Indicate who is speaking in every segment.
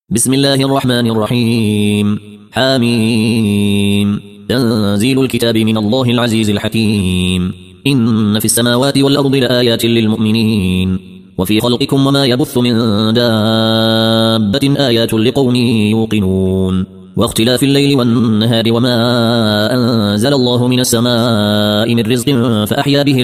Speaker 1: بسم الله الرحمن الرحيم. حاميم. تنزيل الكتاب من الله العزيز الحكيم. إن في السماوات والأرض لآيات للمؤمنين وفي خلقكم وما يبث من دابة آيات لقوم يوقنون واختلاف الليل والنهار وما أنزل الله من السماء من رزق فأحيا به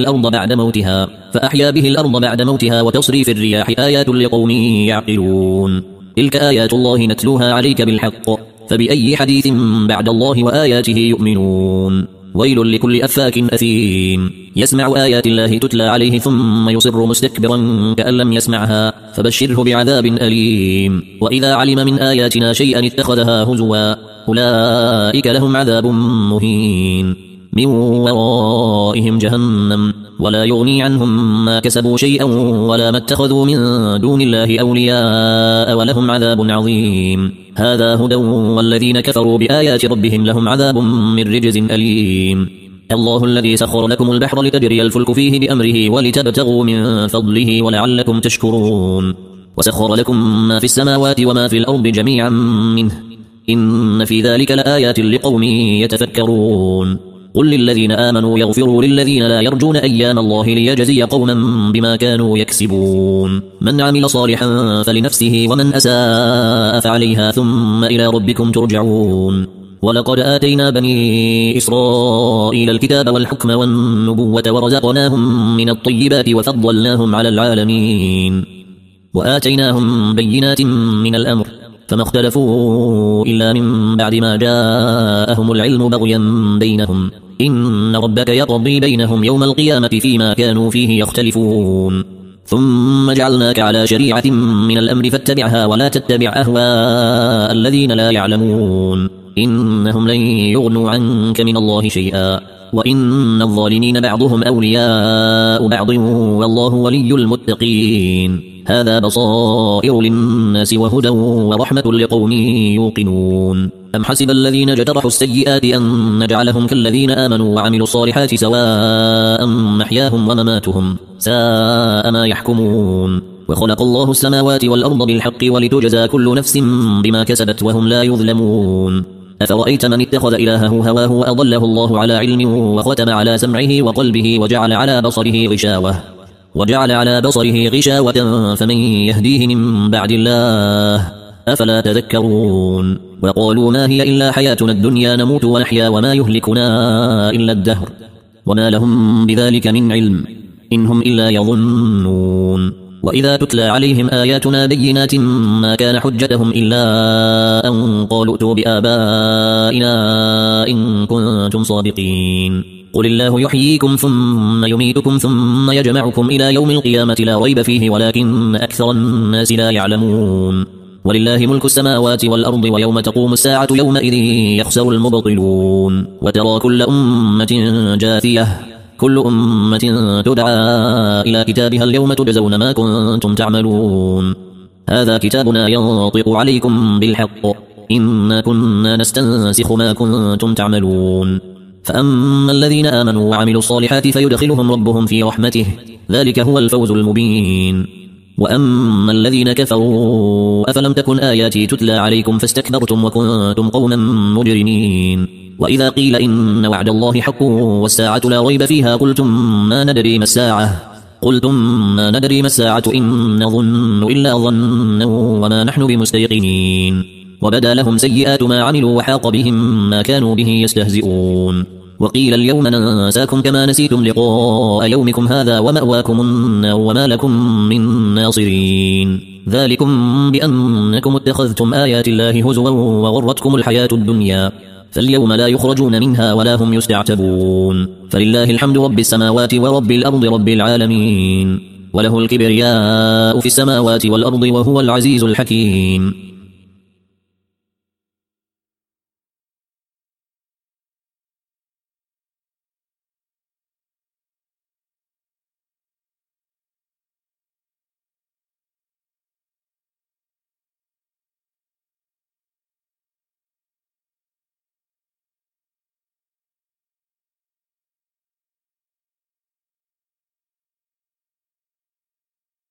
Speaker 1: الأرض بعد موتها وتصريف الرياح آيات لقوم يعقلون. تلك آيات الله نتلوها عليك بالحق فبأي حديث بعد الله وآياته يؤمنون. ويل لكل أفاك أثيم يسمع آيات الله تتلى عليه ثم يصر مستكبرا كأن لم يسمعها فبشره بعذاب أليم. وإذا علم من آياتنا شيئا اتخذها هزوا أولئك لهم عذاب مهين من ورائهم جهنم ولا يغني عنهم ما كسبوا شيئا ولا ما اتخذوا من دون الله أولياء ولهم عذاب عظيم. هذا هدى والذين كفروا بآيات ربهم لهم عذاب من رجز أليم. الله الذي سخر لكم البحر لتجري الفلك فيه بأمره ولتبتغوا من فضله ولعلكم تشكرون. وسخر لكم ما في السماوات وما في الأرض جميعا منه إن في ذلك لآيات لقوم يتفكرون. قل للذين آمنوا يغفروا للذين لا يرجون أيام الله ليجزي قوما بما كانوا يكسبون. من عمل صالحا فلنفسه ومن أساء فعليها ثم إلى ربكم ترجعون. ولقد آتينا بني إسرائيل الكتاب والحكم والنبوة ورزقناهم من الطيبات وفضلناهم على العالمين وآتيناهم بينات من الأمر فما اختلفوا إلا من بعد ما جاءهم العلم بغيا بينهم إن ربك يقضي بينهم يوم القيامة فيما كانوا فيه يختلفون. ثم جعلناك على شريعة من الأمر فاتبعها ولا تتبع أهواء الذين لا يعلمون إنهم لن يغنوا عنك من الله شيئا وإن الظالمين بعضهم أولياء بعض والله ولي المتقين. هذا بصائر للناس وهدى ورحمة لقوم يوقنون. أم حسب الذين اجترحوا السيئات أن نجعلهم كالذين آمنوا وعملوا الصالحات سواء محياهم ومماتهم ساء ما يحكمون. وخلق الله السماوات والأرض بالحق ولتجزى كل نفس بما كسبت وهم لا يظلمون. أفرأيت من اتخذ إلهه هواه وأضله الله على علم وختم على سمعه وقلبه وجعل على بصره غشاوة فمن يهديه من بعد الله أفلا تذكرون. وقالوا ما هي إلا حياتنا الدنيا نموت ونحيا وما يهلكنا إلا الدهر وما لهم بذلك من علم إن هم إلا يظنون. وإذا تتلى عليهم آياتنا بينات ما كان حجتهم إلا أن قالوا ائتوا بآبائنا إن كنتم صادقين. قل الله يحييكم ثم يميتكم ثم يجمعكم إلى يوم القيامة لا ريب فيه ولكن أكثر الناس لا يعلمون. ولله ملك السماوات والأرض ويوم تقوم الساعة يومئذ يخسر المبطلون. وترى كل أمة جاثية كل أمة تدعى إلى كتابها اليوم تجزون ما كنتم تعملون. هذا كتابنا ينطق عليكم بالحق إنا كنا نستنسخ ما كنتم تعملون. فأما الذين آمنوا وعملوا الصالحات فيدخلهم ربهم في رحمته ذلك هو الفوز المبين. وأما الذين كفروا أفلم تكن آياتي تتلى عليكم فاستكبرتم وكنتم قوما مجرمين. وإذا قيل إن وعد الله حق والساعة لا ريب فيها قلتم ما ندري ما الساعة إن نظن إلا ظنا وما نحن بمستيقنين. وبدا لهم سيئات ما عملوا وحاق بهم ما كانوا به يستهزئون. وقيل اليوم ننساكم كما نسيتم لقاء يومكم هذا ومأواكم النار وما لكم من ناصرين. ذلكم بأنكم اتخذتم آيات الله هزوا وغرتكم الحياة الدنيا فاليوم لا يخرجون منها ولا هم يستعتبون. فلله الحمد رب السماوات ورب الأرض رب العالمين وله الكبرياء في السماوات والأرض وهو العزيز الحكيم.